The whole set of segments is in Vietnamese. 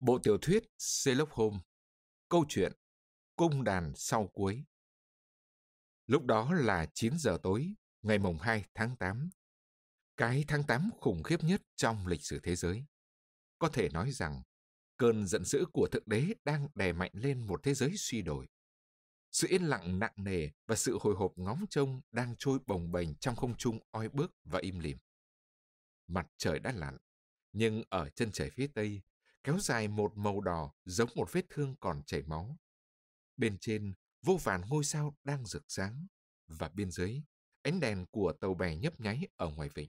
Bộ tiểu thuyết Sherlock Holmes. Câu chuyện Cung đàn sau cuối. Lúc đó là 9 giờ tối, ngày mùng 2 tháng 8. Cái tháng 8 khủng khiếp nhất trong lịch sử thế giới. Có thể nói rằng, cơn giận dữ của Thượng Đế đang đè mạnh lên một thế giới suy đồi. Sự yên lặng nặng nề và sự hồi hộp ngóng trông đang trôi bồng bềnh trong không trung oi bức và im lìm. Mặt trời đã lặn, nhưng ở chân trời phía tây, kéo dài một màu đỏ giống một vết thương còn chảy máu. Bên trên, vô vàn ngôi sao đang rực sáng, và bên dưới, ánh đèn của tàu bè nhấp nháy ở ngoài vịnh.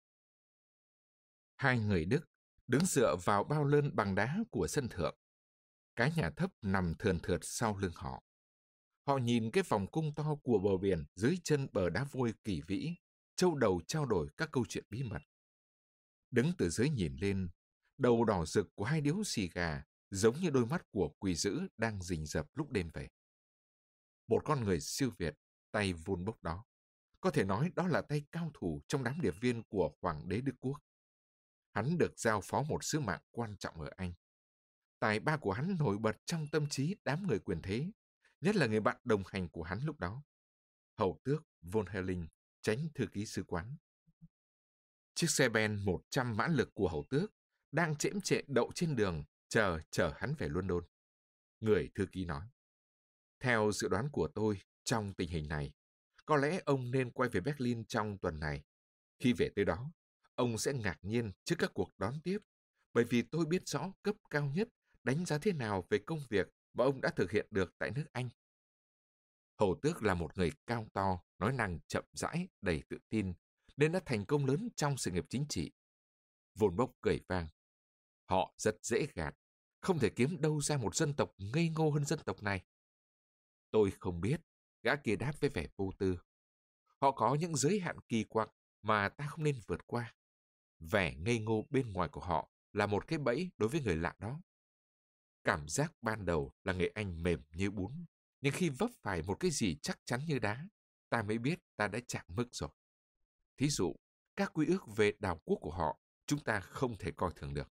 Hai người Đức đứng dựa vào bao lơn bằng đá của sân thượng. Cái nhà thấp nằm thườn thượt sau lưng họ. Họ nhìn cái vòng cung to của bờ biển dưới chân bờ đá vôi kỳ vĩ, châu đầu trao đổi các câu chuyện bí mật. Đứng từ dưới nhìn lên, đầu đỏ rực của hai điếu xì gà giống như đôi mắt của quỷ dữ đang rình rập lúc đêm về. Một con người siêu việt, tay vun bốc đó. Có thể nói đó là tay cao thủ trong đám điệp viên của Hoàng đế Đức Quốc. Hắn được giao phó một sứ mạng quan trọng ở Anh. Tài ba của hắn nổi bật trong tâm trí đám người quyền thế, nhất là người bạn đồng hành của hắn lúc đó, hầu tước von Helling, chánh thư ký sứ quán. Chiếc xe ben 100 mã lực của hầu tước đang chễm chệ đậu trên đường chờ hắn về London. Người thư ký nói, theo dự đoán của tôi, trong tình hình này, có lẽ ông nên quay về Berlin trong tuần này. Khi về tới đó, ông sẽ ngạc nhiên trước các cuộc đón tiếp, bởi vì tôi biết rõ cấp cao nhất đánh giá thế nào về công việc mà ông đã thực hiện được tại nước Anh. Hầu tước là một người cao to, nói năng chậm rãi, đầy tự tin, nên đã thành công lớn trong sự nghiệp chính trị. Von Bock cười vang. Họ rất dễ gạt, không thể kiếm đâu ra một dân tộc ngây ngô hơn dân tộc này. Tôi không biết, gã kia đáp với vẻ vô tư. Họ có những giới hạn kỳ quặc mà ta không nên vượt qua. Vẻ ngây ngô bên ngoài của họ là một cái bẫy đối với người lạ đó. Cảm giác ban đầu là người Anh mềm như bún, nhưng khi vấp phải một cái gì chắc chắn như đá, ta mới biết ta đã chạm mức rồi. Thí dụ, các quy ước về đảo quốc của họ, chúng ta không thể coi thường được.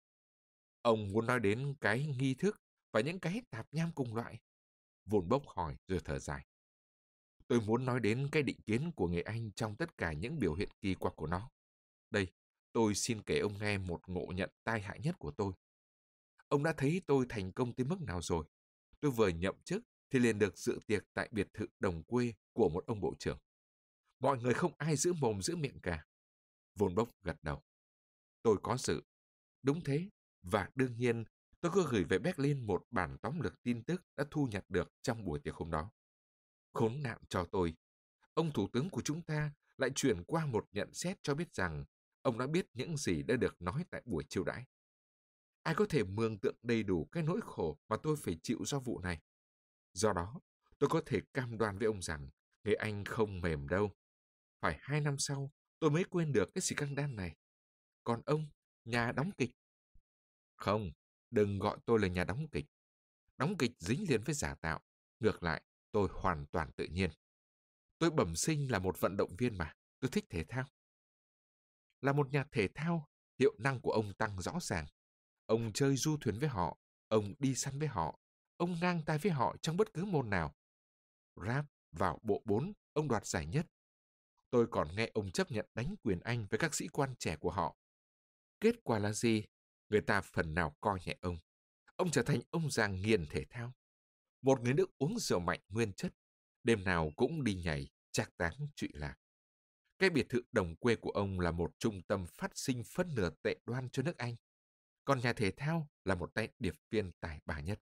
Ông muốn nói đến cái nghi thức và những cái tạp nham cùng loại. Von Bock hỏi rồi thở dài. Tôi muốn nói đến cái định kiến của người Anh trong tất cả những biểu hiện kỳ quặc của nó. Đây, tôi xin kể ông nghe một ngộ nhận tai hại nhất của tôi. Ông đã thấy tôi thành công tới mức nào rồi. Tôi vừa nhậm chức thì liền được dự tiệc tại biệt thự đồng quê của một ông bộ trưởng. Mọi người không ai giữ mồm giữ miệng cả. Von Bock gật đầu. Tôi có dự. Đúng thế. Và đương nhiên, tôi có gửi về Berlin một bản tóm lược tin tức đã thu nhặt được trong buổi tiệc hôm đó. Khốn nạn cho tôi. Ông thủ tướng của chúng ta lại chuyển qua một nhận xét cho biết rằng ông đã biết những gì đã được nói tại buổi chiêu đãi. Ai có thể mường tượng đầy đủ cái nỗi khổ mà tôi phải chịu do vụ này. Do đó, tôi có thể cam đoan với ông rằng người Anh không mềm đâu. Phải 2 năm sau, tôi mới quên được cái scandal này. Còn ông, nhà đóng kịch. Không, đừng gọi tôi là nhà đóng kịch. Đóng kịch dính liền với giả tạo. Ngược lại, tôi hoàn toàn tự nhiên. Tôi bẩm sinh là một vận động viên mà. Tôi thích thể thao. Là một nhà thể thao, hiệu năng của ông tăng rõ ràng. Ông chơi du thuyền với họ, ông đi săn với họ, ông ngang tay với họ trong bất cứ môn nào. Rap vào bộ 4, ông đoạt giải nhất. Tôi còn nghe ông chấp nhận đánh quyền Anh với các sĩ quan trẻ của họ. Kết quả là gì? Người ta phần nào coi nhẹ ông. Ông trở thành ông già nghiền thể thao. Một người Đức uống rượu mạnh nguyên chất, đêm nào cũng đi nhảy, trác táng trụy lạc. Cái biệt thự đồng quê của ông là một trung tâm phát sinh phân nửa tệ đoan cho nước Anh. Còn nhà thể thao là một tay điệp viên tài ba nhất.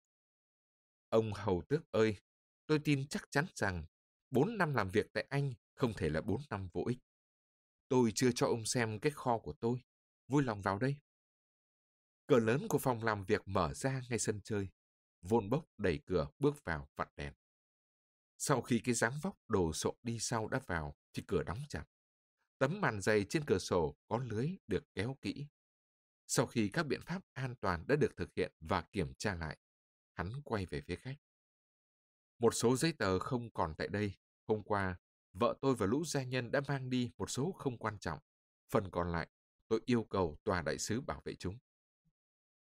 Ông hầu tước ơi, tôi tin chắc chắn rằng 4 năm làm việc tại Anh không thể là 4 năm vô ích. Tôi chưa cho ông xem cái kho của tôi. Vui lòng vào đây. Cửa lớn của phòng làm việc mở ra ngay sân chơi. Von Bock đẩy cửa bước vào vặn đèn. Sau khi cái dáng vóc đồ sộ đi sau đã vào thì cửa đóng chặt. Tấm màn dày trên cửa sổ có lưới được kéo kỹ. Sau khi các biện pháp an toàn đã được thực hiện và kiểm tra lại, hắn quay về phía khách. Một số giấy tờ không còn tại đây. Hôm qua, vợ tôi và lũ gia nhân đã mang đi một số không quan trọng. Phần còn lại, tôi yêu cầu tòa đại sứ bảo vệ chúng.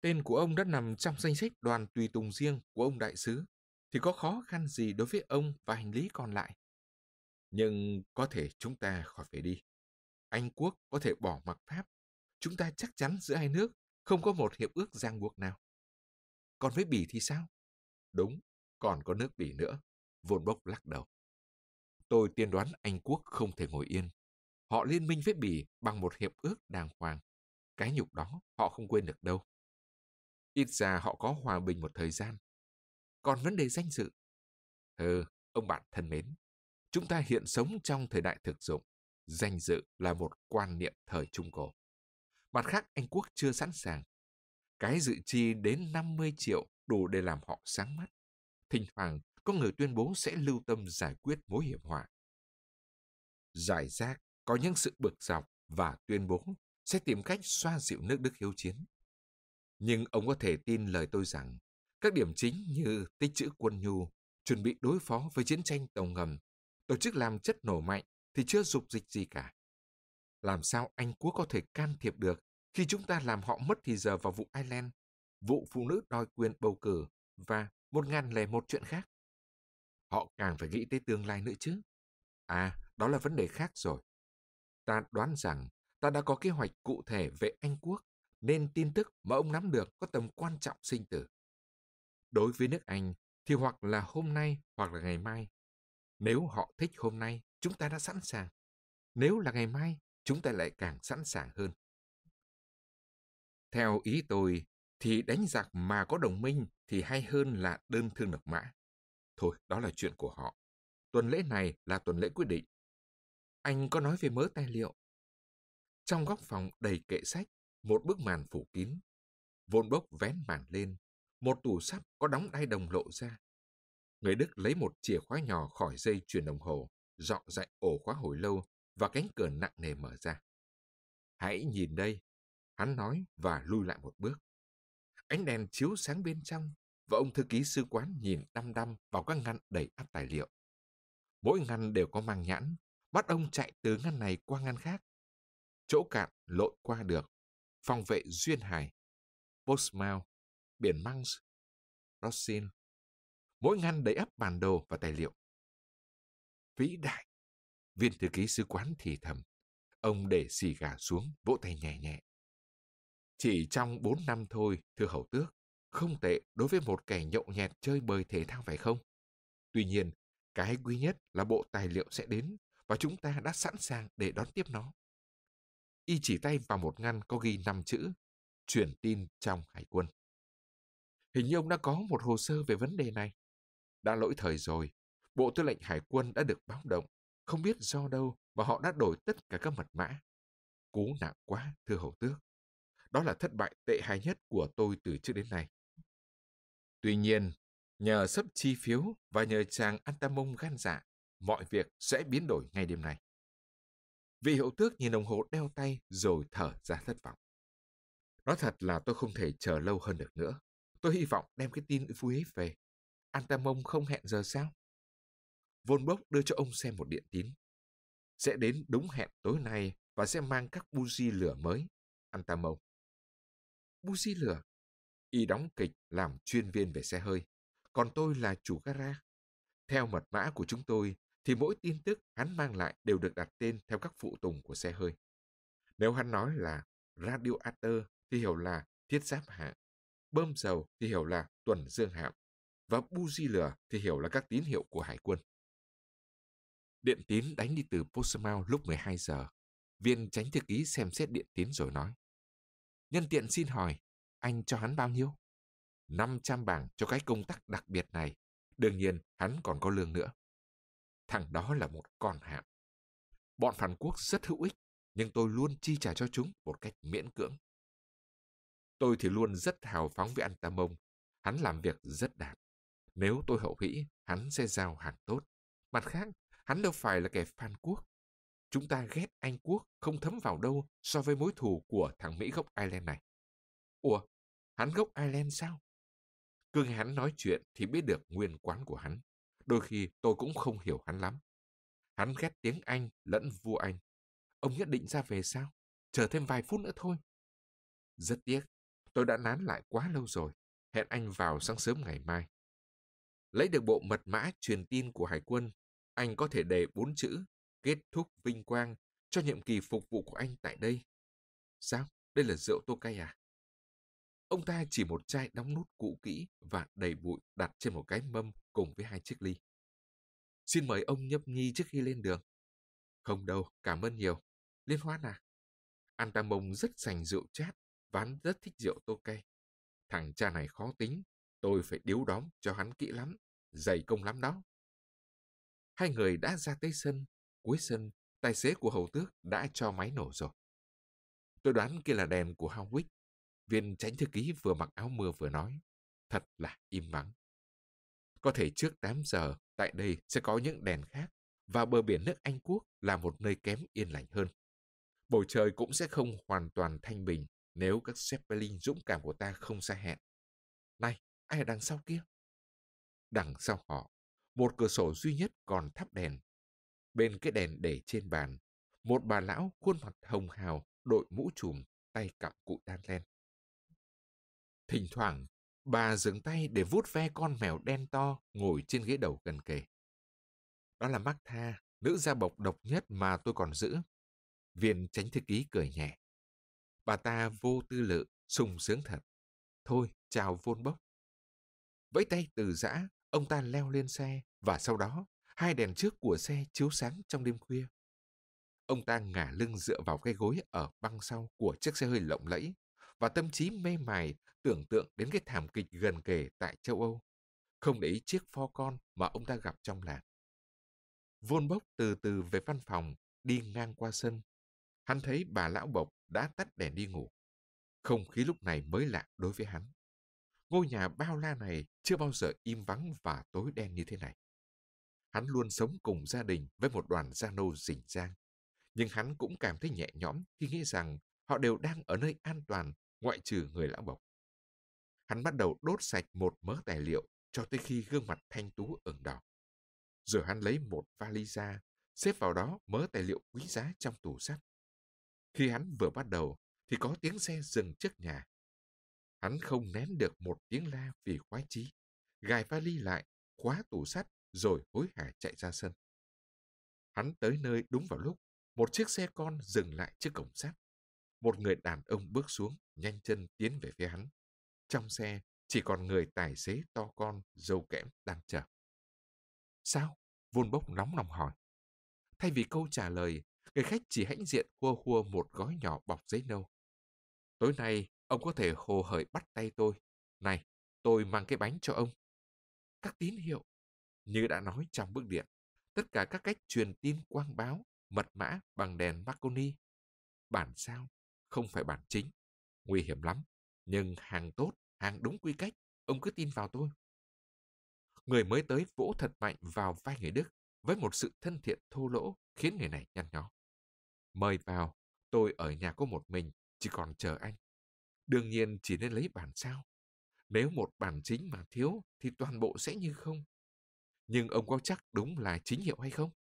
Tên của ông đã nằm trong danh sách đoàn tùy tùng riêng của ông đại sứ, thì có khó khăn gì đối với ông và hành lý còn lại. Nhưng có thể chúng ta khỏi phải đi. Anh quốc có thể bỏ mặc Pháp. Chúng ta chắc chắn giữa hai nước không có một hiệp ước ràng buộc nào. Còn với Bỉ thì sao? Đúng, còn có nước Bỉ nữa. Von Bock lắc đầu. Tôi tiên đoán Anh quốc không thể ngồi yên. Họ liên minh với Bỉ bằng một hiệp ước đàng hoàng. Cái nhục đó họ không quên được đâu. Ít ra họ có hòa bình một thời gian. Còn vấn đề danh dự. Ông bạn thân mến, chúng ta hiện sống trong thời đại thực dụng. Danh dự là một quan niệm thời Trung Cổ. Mặt khác, Anh quốc chưa sẵn sàng. Cái dự chi đến 50 triệu đủ để làm họ sáng mắt. Thỉnh thoảng, có người tuyên bố sẽ lưu tâm giải quyết mối hiểm họa. Giải rác có những sự bực dọc và tuyên bố sẽ tìm cách xoa dịu nước Đức hiếu chiến. Nhưng ông có thể tin lời tôi rằng các điểm chính như tích trữ quân nhu, chuẩn bị đối phó với chiến tranh tàu ngầm, tổ chức làm chất nổ mạnh thì chưa dục dịch gì cả. Làm sao Anh quốc có thể can thiệp được khi chúng ta làm họ mất thì giờ vào vụ Ireland, vụ phụ nữ đòi quyền bầu cử và 1001 chuyện khác? Họ càng phải nghĩ tới tương lai nữa chứ. Đó là vấn đề khác rồi. Ta đoán rằng ta đã có kế hoạch cụ thể về Anh quốc, nên tin tức mà ông nắm được có tầm quan trọng sinh tử. Đối với nước Anh thì hoặc là hôm nay hoặc là ngày mai. Nếu họ thích hôm nay, chúng ta đã sẵn sàng. Nếu là ngày mai, chúng ta lại càng sẵn sàng hơn. Theo ý tôi, thì đánh giặc mà có đồng minh thì hay hơn là đơn thương độc mã. Thôi, đó là chuyện của họ. Tuần lễ này là tuần lễ quyết định. Anh có nói về mớ tài liệu. Trong góc phòng đầy kệ sách, một bức màn phủ kín. Von Bock vén màn lên, một tủ sắt có đóng đai đồng lộ ra. Người Đức lấy một chìa khóa nhỏ khỏi dây chuyền đồng hồ, dọ dạy ổ khóa hồi lâu và cánh cửa nặng nề mở ra. Hãy nhìn đây, hắn nói và lui lại một bước. Ánh đèn chiếu sáng bên trong và ông thư ký sứ quán nhìn đăm đăm vào các ngăn đầy ắp tài liệu. Mỗi ngăn đều có mang nhãn, bắt ông chạy từ ngăn này qua ngăn khác. Chỗ cạn lội qua được, phòng vệ Duyên Hải, Portsmouth, biển Manx, Rothschild. Mỗi ngăn đầy ắp bản đồ và tài liệu. Vĩ đại! Viên thư ký sứ quán thì thầm. Ông để xì gà xuống, vỗ tay nhẹ nhẹ. Chỉ trong 4 năm thôi, thưa hầu tước, không tệ đối với một kẻ nhậu nhẹt chơi bời thể thao phải không? Tuy nhiên, cái quý nhất là bộ tài liệu sẽ đến và chúng ta đã sẵn sàng để đón tiếp nó. Y chỉ tay vào một ngăn có ghi 5 chữ, truyền tin trong hải quân. Hình như ông đã có một hồ sơ về vấn đề này. Đã lỗi thời rồi, Bộ Tư lệnh Hải quân đã được báo động, không biết do đâu mà họ đã đổi tất cả các mật mã. Cú nặng quá, thưa hầu tước. Đó là thất bại tệ hại nhất của tôi từ trước đến nay. Tuy nhiên, nhờ sấp chi phiếu và nhờ chàng Antamon gan dạ, mọi việc sẽ biến đổi ngay đêm nay. Vị hậu tước nhìn đồng hồ đeo tay rồi thở ra thất vọng. Nói thật là tôi không thể chờ lâu hơn được nữa. Tôi hy vọng đem cái tin vui ấy về. Antamon không hẹn giờ sao? Von Bock đưa cho ông xem một điện tín. Sẽ đến đúng hẹn tối nay và sẽ mang các buji lửa mới. Antamon. Buji lửa? Y đóng kịch làm chuyên viên về xe hơi. Còn tôi là chủ gara. Theo mật mã của chúng tôi, thì mỗi tin tức hắn mang lại đều được đặt tên theo các phụ tùng của xe hơi. Nếu hắn nói là radiator thì hiểu là thiết giáp hạng, bơm dầu thì hiểu là tuần dương hạm, và buji lửa thì hiểu là các tín hiệu của hải quân. Điện tín đánh đi từ Portsmouth lúc 12 giờ. Viên chánh thư ký xem xét điện tín rồi nói. Nhân tiện xin hỏi, anh cho hắn bao nhiêu? 500 bảng cho cái công tác đặc biệt này. Đương nhiên, hắn còn có lương nữa. Thằng đó là một con hạm. Bọn phản quốc rất hữu ích, nhưng tôi luôn chi trả cho chúng một cách miễn cưỡng. Tôi thì luôn rất hào phóng với Antamon. Hắn làm việc rất đạt. Nếu tôi hậu hĩ, hắn sẽ giao hàng tốt. Mặt khác, hắn đâu phải là kẻ phản quốc. Chúng ta ghét Anh quốc không thấm vào đâu so với mối thù của thằng Mỹ gốc Ireland này. Ủa, hắn gốc Ireland sao? Cứ nghe hắn nói chuyện thì biết được nguyên quán của hắn. Đôi khi tôi cũng không hiểu hắn lắm. Hắn ghét tiếng Anh lẫn vua Anh. Ông nhất định ra về sao? Chờ thêm vài phút nữa thôi. Rất tiếc, Tôi đã nán lại quá lâu rồi. Hẹn anh vào sáng sớm ngày mai. Lấy được bộ mật mã truyền tin của Hải quân, anh có thể đề 4 chữ kết thúc vinh quang cho nhiệm kỳ phục vụ của anh tại đây. Sao? Đây là rượu Tokay à? Ông ta chỉ một chai đóng nút cũ kỹ và đầy bụi đặt trên một cái mâm cùng với 2 chiếc ly. Xin mời ông nhấp nhi trước khi lên đường. Không đâu, cảm ơn nhiều. Liên hoan à? Anh ta mông rất sành rượu chát và hắn rất thích rượu Tokay. Thằng cha này khó tính, tôi phải điếu đóm cho hắn kỹ lắm, dày công lắm đó. Hai người đã ra tới sân, cuối sân, tài xế của hầu tước đã cho máy nổ rồi. Tôi đoán kia là đèn của Howick. Viên chánh thư ký vừa mặc áo mưa vừa nói. Thật là im mắng. Có thể trước 8 giờ, tại đây sẽ có những đèn khác, và bờ biển nước Anh Quốc là một nơi kém yên lành hơn. Bầu trời cũng sẽ không hoàn toàn thanh bình nếu các Zeppelin dũng cảm của ta không xa hẹn. Này, ai ở đằng sau kia? Đằng sau họ, một cửa sổ duy nhất còn thắp đèn. Bên cái đèn để trên bàn, một bà lão khuôn mặt hồng hào, đội mũ trùm, tay cặm cụi đan len. Thỉnh thoảng, bà dừng tay để vuốt ve con mèo đen to ngồi trên ghế đầu gần kề. Đó là Martha, nữ gia bộc độc nhất mà tôi còn giữ. Viên chánh thư ký cười nhẹ. Bà ta vô tư lự, sung sướng thật. Thôi, chào Vôn Bốc. Vẫy tay từ giã, ông ta leo lên xe và sau đó, 2 đèn trước của xe chiếu sáng trong đêm khuya. Ông ta ngả lưng dựa vào cái gối ở băng sau của chiếc xe hơi lộng lẫy và tâm trí mê mải tưởng tượng đến cái thảm kịch gần kề tại châu Âu, không để ý chiếc Ford con mà ông ta gặp trong làng. Vôn Bốc từ từ về văn phòng, đi ngang qua sân. Hắn thấy bà lão bộc đã tắt đèn đi ngủ. Không khí lúc này mới lạ đối với hắn. Ngôi nhà bao la này chưa bao giờ im vắng và tối đen như thế này. Hắn luôn sống cùng gia đình với một đoàn gia nô rình rang. Nhưng hắn cũng cảm thấy nhẹ nhõm khi nghĩ rằng họ đều đang ở nơi an toàn ngoại trừ người lão bộc. Hắn bắt đầu đốt sạch một mớ tài liệu cho tới khi gương mặt thanh tú ửng đỏ. Rồi hắn lấy một vali ra, xếp vào đó mớ tài liệu quý giá trong tủ sắt. Khi hắn vừa bắt đầu thì có tiếng xe dừng trước nhà. Hắn không nén được một tiếng la vì khoái chí, gài vali lại, khóa tủ sắt rồi hối hả chạy ra sân. Hắn tới nơi đúng vào lúc một chiếc xe con dừng lại trước cổng sắt. Một người đàn ông bước xuống, nhanh chân tiến về phía hắn. Trong xe chỉ còn người tài xế to con, râu kẽm đang chờ. Sao? Vôn Bốc nóng lòng hỏi. Thay vì câu trả lời, người khách chỉ hãnh diện khua khua một gói nhỏ bọc giấy nâu. Tối nay, ông có thể hồ hởi bắt tay tôi. Này, tôi mang cái bánh cho ông. Các tín hiệu, như đã nói trong bức điện, tất cả các cách truyền tin quang báo, mật mã bằng đèn Marconi. Bản sao, không phải bản chính. Nguy hiểm lắm, nhưng hàng tốt, hàng đúng quy cách, ông cứ tin vào tôi. Người mới tới vỗ thật mạnh vào vai người Đức với một sự thân thiện thô lỗ khiến người này nhăn nhó. Mời vào, tôi ở nhà có một mình, chỉ còn chờ anh. Đương nhiên chỉ nên lấy bản sao. Nếu một bản chính mà thiếu thì toàn bộ sẽ như không. Nhưng ông có chắc đúng là chính hiệu hay không?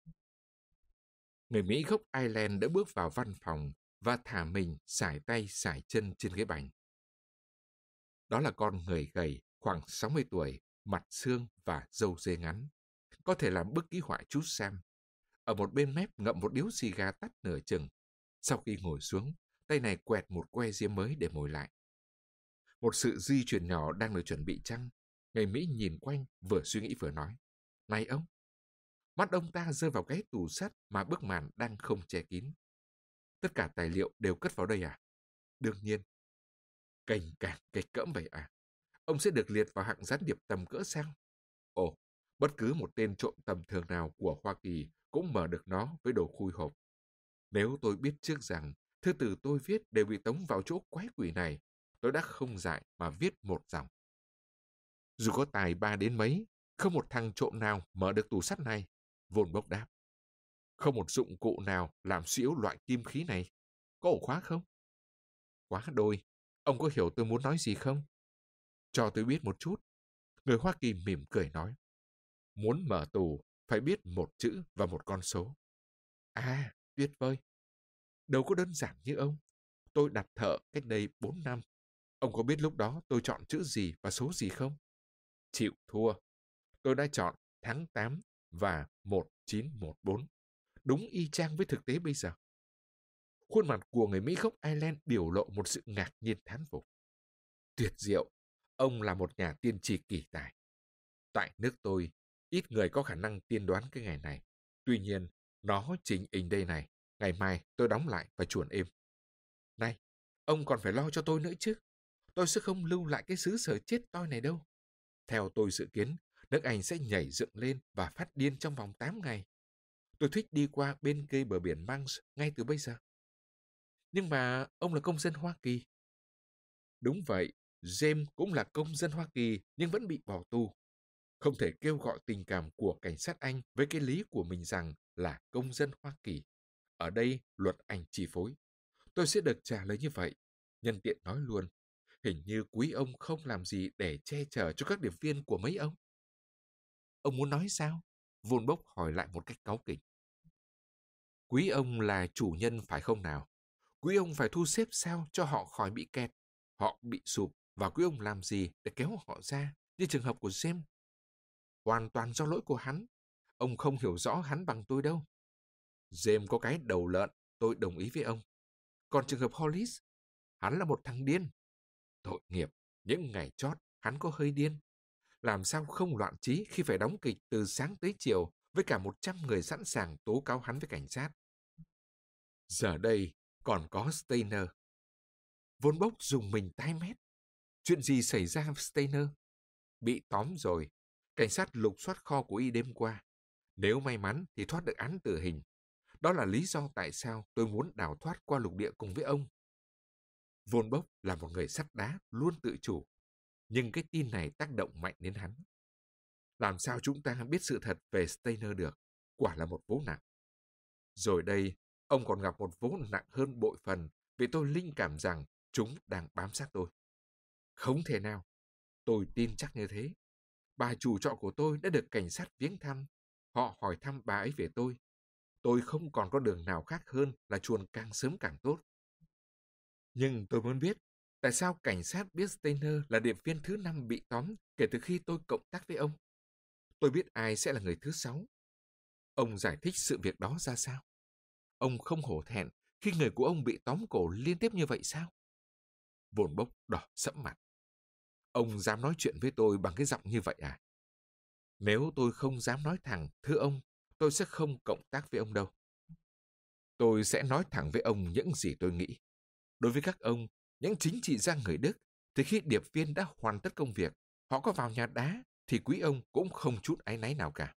Người Mỹ gốc Ireland đã bước vào văn phòng và thả mình sải tay sải chân trên ghế bành. Đó là con người gầy, khoảng 60 tuổi, mặt xương và râu dê ngắn. Có thể làm bức ký họa chú Sam. Ở một bên mép ngậm một điếu xì gà tắt nửa chừng. Sau khi ngồi xuống, tay này quẹt một que diêm mới để mồi lại. Một sự di chuyển nhỏ đang được chuẩn bị chăng? Người Mỹ nhìn quanh, vừa suy nghĩ vừa nói. Này ông! Mắt ông ta rơi vào cái tủ sắt mà bức màn đang không che kín. Tất cả tài liệu đều cất vào đây à? Đương nhiên. Cành càng kịch cỡm vậy à? Ông sẽ được liệt vào hạng gián điệp tầm cỡ sao? Ồ, bất cứ một tên trộm tầm thường nào của Hoa Kỳ cũng mở được nó với đồ khui hộp. Nếu tôi biết trước rằng thư từ tôi viết đều bị tống vào chỗ quái quỷ này, tôi đã không dại mà viết một dòng. Dù có tài ba đến mấy, không một thằng trộm nào mở được tủ sắt này, Vôn Bốc đáp. Không một dụng cụ nào làm suy yếu loại kim khí này. Có ổ khóa không? Quá đôi. Ông có hiểu tôi muốn nói gì không? Cho tôi biết một chút. Người Hoa Kỳ mỉm cười nói. Muốn mở tủ, phải biết một chữ và một con số. À, tuyệt vời. Đâu có đơn giản như ông. Tôi đặt thợ cách đây 4 năm. Ông có biết lúc đó tôi chọn chữ gì và số gì không? Chịu thua. Tôi đã chọn tháng 8 và 1914. Đúng y chang với thực tế bây giờ. Khuôn mặt của người Mỹ gốc Ireland biểu lộ một sự ngạc nhiên thán phục. Tuyệt diệu, ông là một nhà tiên tri kỳ tài. Tại nước tôi, ít người có khả năng tiên đoán cái ngày này. Tuy nhiên, nó chính in đây này. Ngày mai tôi đóng lại và chuồn êm. Này, ông còn phải lo cho tôi nữa chứ. Tôi sẽ không lưu lại cái xứ sở chết toi này đâu. Theo tôi dự kiến, nước Anh sẽ nhảy dựng lên và phát điên trong vòng 8 ngày. Tôi thích đi qua bên kia bờ biển Manx ngay từ bây giờ. Nhưng mà ông là công dân Hoa Kỳ. Đúng vậy, James cũng là công dân Hoa Kỳ nhưng vẫn bị bỏ tù. Không thể kêu gọi tình cảm của cảnh sát Anh với cái lý của mình rằng là công dân Hoa Kỳ. Ở đây, luật Anh chi phối. Tôi sẽ được trả lời như vậy. Nhân tiện nói luôn, hình như quý ông không làm gì để che chở cho các điệp viên của mấy ông. Ông muốn nói sao? Von Bock hỏi lại một cách cáu kỉnh. Quý ông là chủ nhân phải không nào? Quý ông phải thu xếp sao cho họ khỏi bị kẹt. Họ bị sụp và quý ông làm gì để kéo họ ra, như trường hợp của James. Hoàn toàn do lỗi của hắn. Ông không hiểu rõ hắn bằng tôi đâu. James có cái đầu lợn, tôi đồng ý với ông. Còn trường hợp Hollis, hắn là một thằng điên. Tội nghiệp, những ngày chót, hắn có hơi điên. Làm sao không loạn trí khi phải đóng kịch từ sáng tới chiều với cả 100 người sẵn sàng tố cáo hắn với cảnh sát. Giờ đây còn có Steiner. Von Bock dùng mình tái mét. Chuyện gì xảy ra với Steiner? Bị tóm rồi. Cảnh sát lục soát kho của y đêm qua. Nếu may mắn thì thoát được án tử hình. Đó là lý do tại sao tôi muốn đào thoát qua lục địa cùng với ông. Von Bock là một người sắt đá, luôn tự chủ. Nhưng cái tin này tác động mạnh đến hắn. Làm sao chúng ta biết sự thật về Steiner được? Quả là một vố nặng. Rồi đây, ông còn gặp một vố nặng hơn bội phần vì tôi linh cảm rằng chúng đang bám sát tôi. Không thể nào. Tôi tin chắc như thế. Bà chủ trọ của tôi đã được cảnh sát viếng thăm. Họ hỏi thăm bà ấy về tôi. Tôi không còn có đường nào khác hơn là chuồn càng sớm càng tốt. Nhưng tôi muốn biết, tại sao cảnh sát biết Steiner là điệp viên thứ 5 bị tóm kể từ khi tôi cộng tác với ông? Tôi biết ai sẽ là người thứ 6. Ông giải thích sự việc đó ra sao? Ông không hổ thẹn khi người của ông bị tóm cổ liên tiếp như vậy sao? Von Bock đỏ sẫm mặt. Ông dám nói chuyện với tôi bằng cái giọng như vậy à? Nếu tôi không dám nói thẳng, thưa ông, tôi sẽ không cộng tác với ông đâu. Tôi sẽ nói thẳng với ông những gì tôi nghĩ. Đối với các ông, những chính trị gia người Đức, thì khi điệp viên đã hoàn tất công việc, họ có vào nhà đá, thì quý ông cũng không chút áy náy nào cả.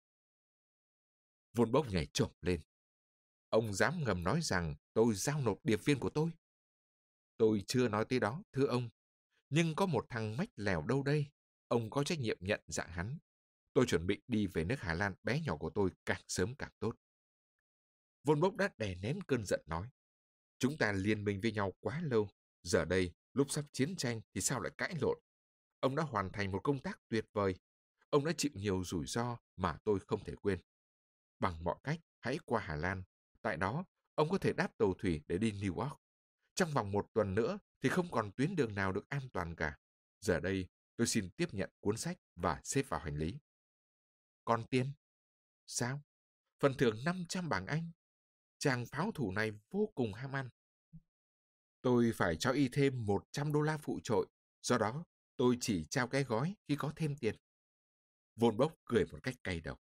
Von Bock nhảy chồm lên. Ông dám ngầm nói rằng tôi giao nộp điệp viên của tôi? Tôi chưa nói tới đó, thưa ông. Nhưng có một thằng mách lèo đâu đây. Ông có trách nhiệm nhận dạng hắn. Tôi chuẩn bị đi về nước Hà Lan bé nhỏ của tôi càng sớm càng tốt. Von Bock đã đè nén cơn giận nói. Chúng ta liên minh với nhau quá lâu. Giờ đây, lúc sắp chiến tranh thì sao lại cãi lộn? Ông đã hoàn thành một công tác tuyệt vời. Ông đã chịu nhiều rủi ro mà tôi không thể quên. Bằng mọi cách, hãy qua Hà Lan. Tại đó, ông có thể đáp tàu thủy để đi New York. Trong vòng 1 tuần nữa thì không còn tuyến đường nào được an toàn cả. Giờ đây, tôi xin tiếp nhận cuốn sách và xếp vào hành lý. Còn tiền? Sao? Phần thưởng 500 bảng Anh. Chàng pháo thủ này vô cùng ham ăn. Tôi phải cho y thêm 100 đô la phụ trội. Do đó, tôi chỉ trao cái gói khi có thêm tiền. Von Bock cười một cách cay độc.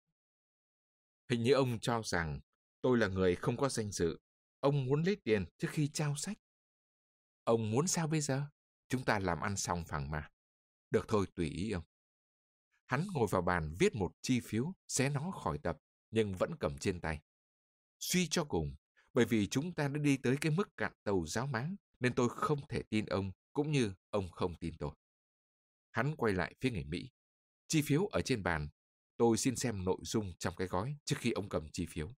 Hình như ông cho rằng tôi là người không có danh dự. Ông muốn lấy tiền trước khi trao sách. Ông muốn sao bây giờ? Chúng ta làm ăn sòng phẳng mà. Được thôi, tùy ý ông. Hắn ngồi vào bàn viết một chi phiếu, xé nó khỏi tập, nhưng vẫn cầm trên tay. Suy cho cùng, bởi vì chúng ta đã đi tới cái mức cạn tàu giáo máng, nên tôi không thể tin ông, cũng như ông không tin tôi. Hắn quay lại phía người Mỹ. Chi phiếu ở trên bàn. Tôi xin xem nội dung trong cái gói trước khi ông cầm chi phiếu.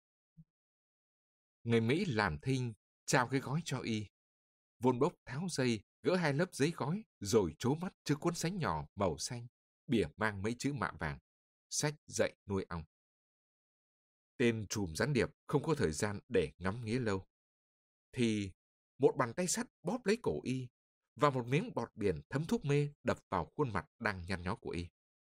Người Mỹ làm thinh, trao cái gói cho y. Von Bock tháo dây, gỡ 2 lớp giấy gói, rồi trố mắt trước cuốn sánh nhỏ màu xanh, bìa mang mấy chữ mạ vàng. Sách dạy nuôi ong. Tên trùm gián điệp không có thời gian để ngắm nghía lâu. Thì một bàn tay sắt bóp lấy cổ y. và một miếng bọt biển thấm thuốc mê đập vào khuôn mặt đang nhăn nhó của y.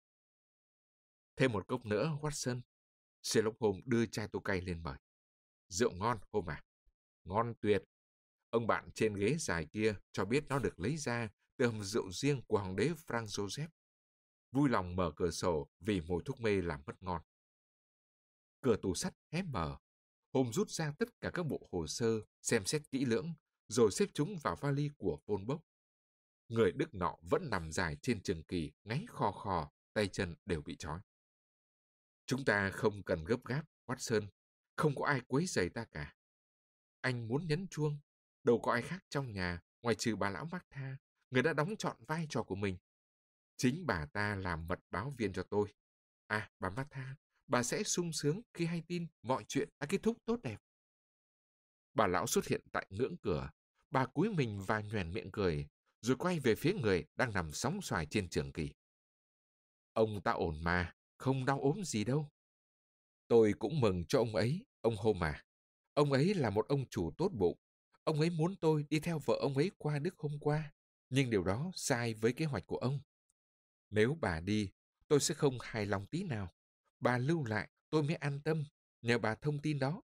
Thêm một cốc nữa, Watson. Sherlock Holmes đưa chai tô cay lên mời. Rượu ngon, Holmes à? Ngon tuyệt. Ông bạn trên ghế dài kia cho biết nó được lấy ra từ hầm rượu riêng của hoàng đế Frank Joseph. Vui lòng mở cửa sổ vì mùi thuốc mê làm mất ngon. Cửa tủ sắt hé mở. Holmes rút ra tất cả các bộ hồ sơ, xem xét kỹ lưỡng, rồi xếp chúng vào vali của Von Bock. Người Đức nọ vẫn nằm dài trên trường kỳ, ngáy khò khò, tay chân đều bị trói. Chúng ta không cần gấp gáp, Watson. Không có ai quấy rầy ta cả. Anh muốn nhấn chuông. Đâu có ai khác trong nhà, ngoài trừ bà lão Martha, người đã đóng trọn vai trò của mình. Chính bà ta làm mật báo viên cho tôi. À, bà Martha, bà sẽ sung sướng khi hay tin mọi chuyện đã kết thúc tốt đẹp. Bà lão xuất hiện tại ngưỡng cửa. Bà cúi mình và nhoẻn miệng cười, rồi quay về phía người đang nằm sóng xoài trên trường kỳ. Ông ta ổn mà, không đau ốm gì đâu. Tôi cũng mừng cho ông ấy, ông Holmes à. Ông ấy là một ông chủ tốt bụng. Ông ấy muốn tôi đi theo vợ ông ấy qua Đức hôm qua, nhưng điều đó sai với kế hoạch của ông. Nếu bà đi, tôi sẽ không hài lòng tí nào. Bà lưu lại, tôi mới an tâm, nhờ bà thông tin đó.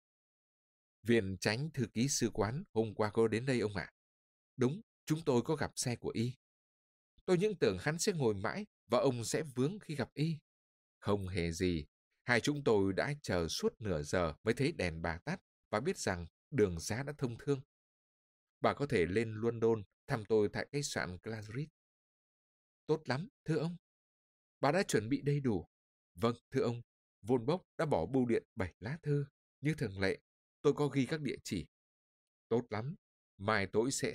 Viện chánh thư ký sứ quán hôm qua có đến đây ông ạ. Đúng, chúng tôi có gặp xe của y. Tôi những tưởng hắn sẽ ngồi mãi và ông sẽ vướng khi gặp y. Không hề gì. Hai chúng tôi đã chờ suốt nửa giờ mới thấy đèn bà tắt và biết rằng đường xá đã thông thương. Bà có thể lên London thăm tôi tại khách sạn Claridge. Tốt lắm, thưa ông. Bà đã chuẩn bị đầy đủ. Vâng, thưa ông. Von Bock đã bỏ bưu điện 7 lá thư. Như thường lệ, tôi có ghi các địa chỉ. Tốt lắm. Mai tôi sẽ...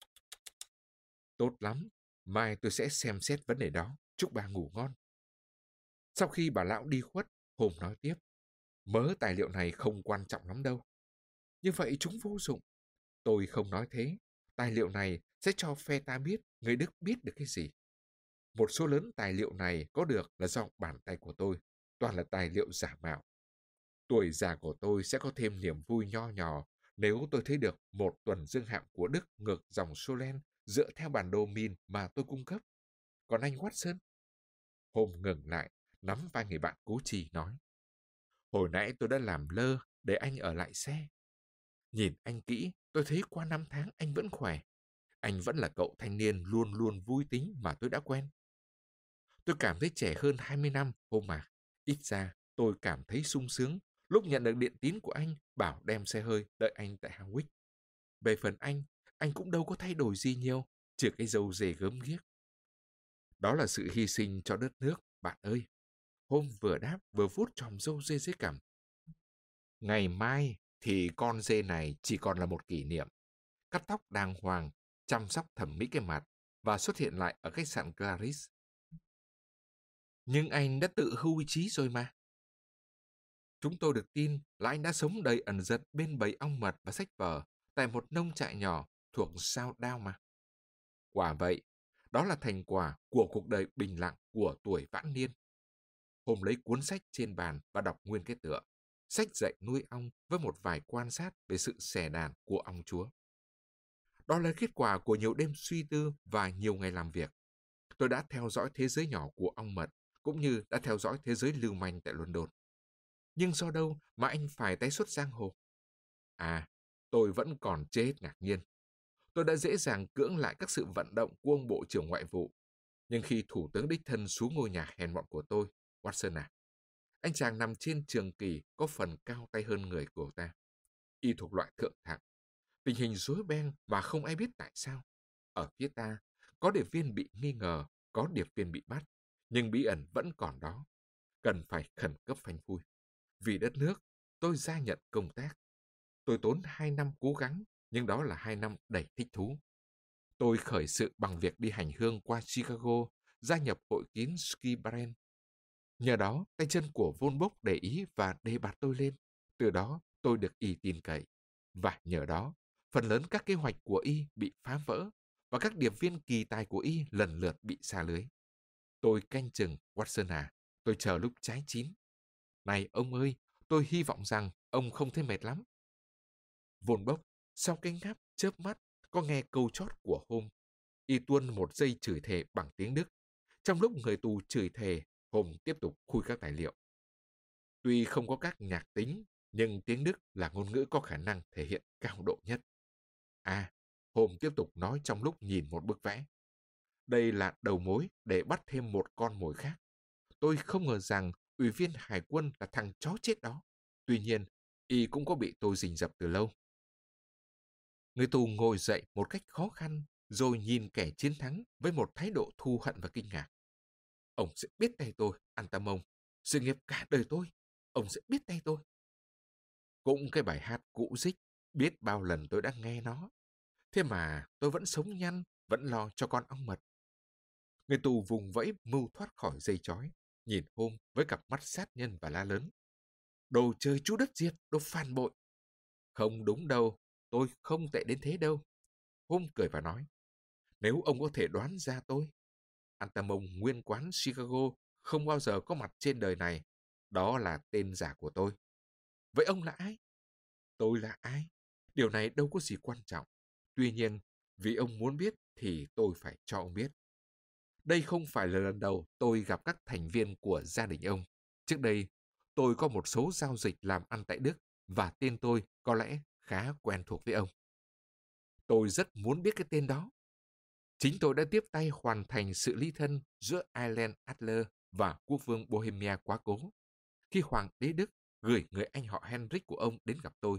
Tốt lắm. Mai tôi sẽ xem xét vấn đề đó. Chúc bà ngủ ngon. Sau khi bà lão đi khuất, Holmes nói tiếp. Mớ tài liệu này không quan trọng lắm đâu. Như vậy chúng vô dụng. Tôi không nói thế. Tài liệu này sẽ cho phe ta biết người Đức biết được cái gì. Một số lớn tài liệu này có được là do bàn tay của tôi. Toàn là tài liệu giả mạo. Tuổi già của tôi sẽ có thêm niềm vui nho nhỏ nếu tôi thấy được một tuần dương hạm của Đức ngược dòng Solen dựa theo bản đồ mìn mà tôi cung cấp. Còn anh Watson? Holmes ngừng lại, nắm vai người bạn cố trì nói. Hồi nãy tôi đã làm lơ để anh ở lại xe. Nhìn anh kỹ, tôi thấy qua 5 tháng anh vẫn khỏe. Anh vẫn là cậu thanh niên luôn luôn vui tính mà tôi đã quen. Tôi cảm thấy trẻ hơn 20 năm, Holmes mà. Ít ra, tôi cảm thấy sung sướng lúc nhận được điện tín của anh bảo đem xe hơi đợi anh tại Harwich. Về phần anh cũng đâu có thay đổi gì nhiều, trừ cái râu rề gớm ghiếc. Đó là sự hy sinh cho đất nước, bạn ơi. Holmes vừa đáp vừa vuốt chòm râu dê dưới cằm. Ngày mai thì con dê này chỉ còn là một kỷ niệm. Cắt tóc đàng hoàng, chăm sóc thẩm mỹ cái mặt và xuất hiện lại ở khách sạn Claridge. Nhưng anh đã tự hưu trí rồi mà. Chúng tôi được tin là anh đã sống đầy ẩn dật bên bầy ong mật và sách vở tại một nông trại nhỏ thuộc Southdown mà. Quả vậy, đó là thành quả của cuộc đời bình lặng của tuổi vãn niên. Hôm lấy cuốn sách trên bàn và đọc nguyên cái tựa. Sách dạy nuôi ong với một vài quan sát về sự xẻ đàn của ong chúa. Đó là kết quả của nhiều đêm suy tư và nhiều ngày làm việc. Tôi đã theo dõi thế giới nhỏ của ong mật, cũng như đã theo dõi thế giới lưu manh tại London. Nhưng do đâu mà anh phải tái xuất giang hồ? À, tôi vẫn còn chết ngạc nhiên. Tôi đã dễ dàng cưỡng lại các sự vận động của ông Bộ trưởng Ngoại vụ. Nhưng khi Thủ tướng đích thân xuống ngôi nhà hèn mọn của tôi, Watson à, anh chàng nằm trên trường kỳ có phần cao tay hơn người của ta. Y thuộc loại thượng thặng. Tình hình rối beng và không ai biết tại sao. Ở phía ta, có điệp viên bị nghi ngờ, có điệp viên bị bắt, nhưng bí ẩn vẫn còn đó. Cần phải khẩn cấp phanh phui. Vì đất nước, tôi gia nhận công tác. Tôi tốn 2 năm cố gắng, nhưng đó là 2 năm đầy thích thú. Tôi khởi sự bằng việc đi hành hương qua Chicago, gia nhập hội kín Ski Barren. Nhờ đó, tay chân của Von Bock để ý và đề bạt tôi lên. Từ đó, tôi được y tin cậy. Và nhờ đó, phần lớn các kế hoạch của y bị phá vỡ và các điệp viên kỳ tài của y lần lượt bị sa lưới. Tôi canh chừng, Watson à, tôi chờ lúc trái chín. Này ông ơi, tôi hy vọng rằng ông không thấy mệt lắm. Von Bock sau cái ngáp chớp mắt có nghe câu chót của Holmes Y tuôn một giây chửi thề bằng tiếng Đức. Trong lúc người tù chửi thề, Holmes tiếp tục khui các tài liệu. Tuy không có các nhạc tính, nhưng tiếng Đức là ngôn ngữ có khả năng thể hiện cao độ nhất. Holmes tiếp tục nói trong lúc nhìn một bức vẽ. Đây là đầu mối để bắt thêm một con mồi khác. Tôi không ngờ rằng ủy viên hải quân là thằng chó chết đó. Tuy nhiên, y cũng có bị tôi rình rập từ lâu. Người tù ngồi dậy một cách khó khăn, rồi nhìn kẻ chiến thắng với một thái độ thù hận và kinh ngạc. Ông sẽ biết tay tôi, Antamon. Sự nghiệp cả đời tôi, ông sẽ biết tay tôi. Cũng cái bài hát cũ dích, biết bao lần tôi đã nghe nó. Thế mà tôi vẫn sống nhăn, vẫn lo cho con ong mật. Người tù vùng vẫy mưu thoát khỏi dây chói, nhìn Holmes với cặp mắt sát nhân và la lớn. Đồ chơi chú đất diệt, đồ phản bội. Không đúng đâu, tôi không tệ đến thế đâu. Holmes cười và nói, nếu ông có thể đoán ra tôi, Antamon nguyên quán Chicago không bao giờ có mặt trên đời này. Đó là tên giả của tôi. Vậy ông là ai? Tôi là ai? Điều này đâu có gì quan trọng. Tuy nhiên, vì ông muốn biết thì tôi phải cho ông biết. Đây không phải là lần đầu tôi gặp các thành viên của gia đình ông. Trước đây, tôi có một số giao dịch làm ăn tại Đức và tên tôi có lẽ khá quen thuộc với ông. Tôi rất muốn biết cái tên đó. Chính tôi đã tiếp tay hoàn thành sự ly thân giữa Ireland Adler và quốc vương Bohemia quá cố, khi Hoàng đế Đức gửi người anh họ Henrik của ông đến gặp tôi.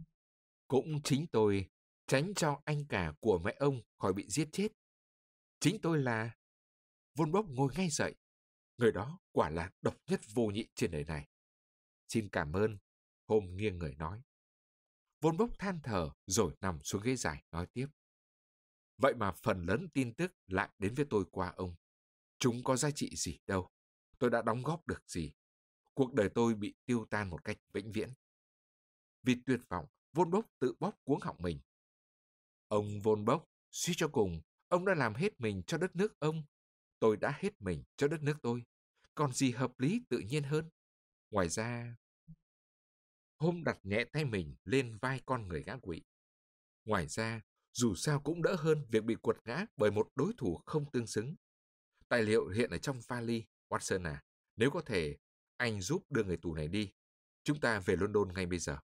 Cũng chính tôi tránh cho anh cả của mẹ ông khỏi bị giết chết. Chính tôi là... Von Bock ngồi ngay dậy. Người đó quả là độc nhất vô nhị trên đời này. Xin cảm ơn, Holmes nghiêng người nói. Von Bock than thở rồi nằm xuống ghế dài nói tiếp. Vậy mà phần lớn tin tức lại đến với tôi qua ông. Chúng có giá trị gì đâu. Tôi đã đóng góp được gì. Cuộc đời tôi bị tiêu tan một cách vĩnh viễn. Vì tuyệt vọng, Von Bock tự bóp cuống họng mình. Ông Von Bock, suy cho cùng, ông đã làm hết mình cho đất nước ông. Tôi đã hết mình cho đất nước tôi. Còn gì hợp lý tự nhiên hơn? Ngoài ra, Holmes đặt nhẹ tay mình lên vai con người gã quỵ. Ngoài ra, dù sao cũng đỡ hơn việc bị quật ngã bởi một đối thủ không tương xứng. Tài liệu hiện ở trong vali, Watson à. Nếu có thể, anh giúp đưa người tù này đi. Chúng ta về London ngay bây giờ.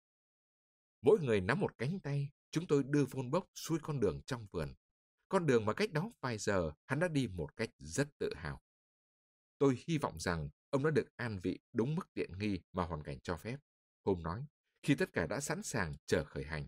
Mỗi người nắm một cánh tay, chúng tôi đưa Von Bock xuôi con đường trong vườn. Con đường mà cách đó vài giờ hắn đã đi một cách rất tự hào. Tôi hy vọng rằng ông đã được an vị đúng mức tiện nghi mà hoàn cảnh cho phép. Holmes nói, khi tất cả đã sẵn sàng chờ khởi hành.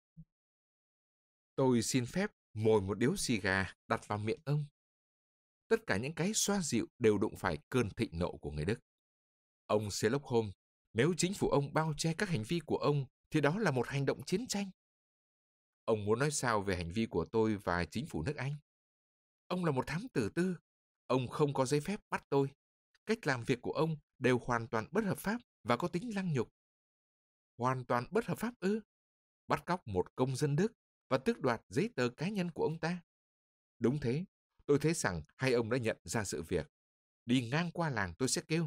Tôi xin phép mồi một điếu xì gà đặt vào miệng ông. Tất cả những cái xoa dịu đều đụng phải cơn thịnh nộ của người Đức. Ông Sherlock Holmes, nếu chính phủ ông bao che các hành vi của ông, thì đó là một hành động chiến tranh. Ông muốn nói sao về hành vi của tôi và chính phủ nước Anh? Ông là một thám tử tư. Ông không có giấy phép bắt tôi. Cách làm việc của ông đều hoàn toàn bất hợp pháp và có tính lăng nhục. Hoàn toàn bất hợp pháp ư? Bắt cóc một công dân Đức và tước đoạt giấy tờ cá nhân của ông ta. Đúng thế, tôi thấy rằng hai ông đã nhận ra sự việc. Đi ngang qua làng tôi sẽ kêu.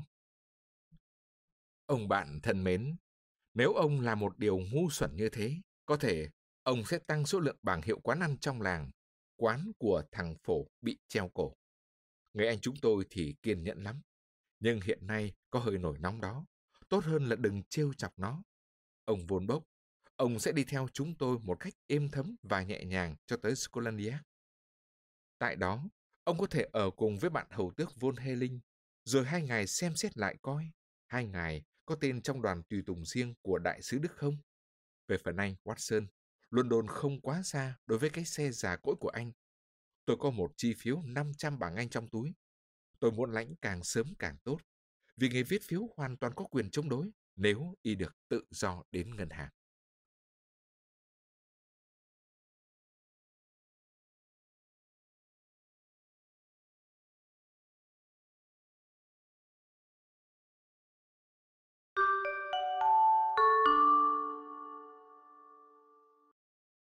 Ông bạn thân mến, nếu ông làm một điều ngu xuẩn như thế, có thể ông sẽ tăng số lượng bảng hiệu quán ăn trong làng. Quán của thằng Phổ bị treo cổ. Người anh chúng tôi thì kiên nhẫn lắm. Nhưng hiện nay có hơi nổi nóng đó. Tốt hơn là đừng trêu chọc nó. Ông Von Bock, ông sẽ đi theo chúng tôi một cách êm thấm và nhẹ nhàng cho tới Scotland Yard. Tại đó, ông có thể ở cùng với bạn hầu tước Von Heyling, rồi 2 ngày xem xét lại coi 2 ngày có tên trong đoàn tùy tùng riêng của đại sứ Đức không. Về phần anh, Watson, London không quá xa đối với cái xe già cỗi của anh. Tôi có một chi phiếu 500 bảng Anh trong túi. Tôi muốn lãnh càng sớm càng tốt, vì người viết phiếu hoàn toàn có quyền chống đối nếu y được tự do đến ngân hàng.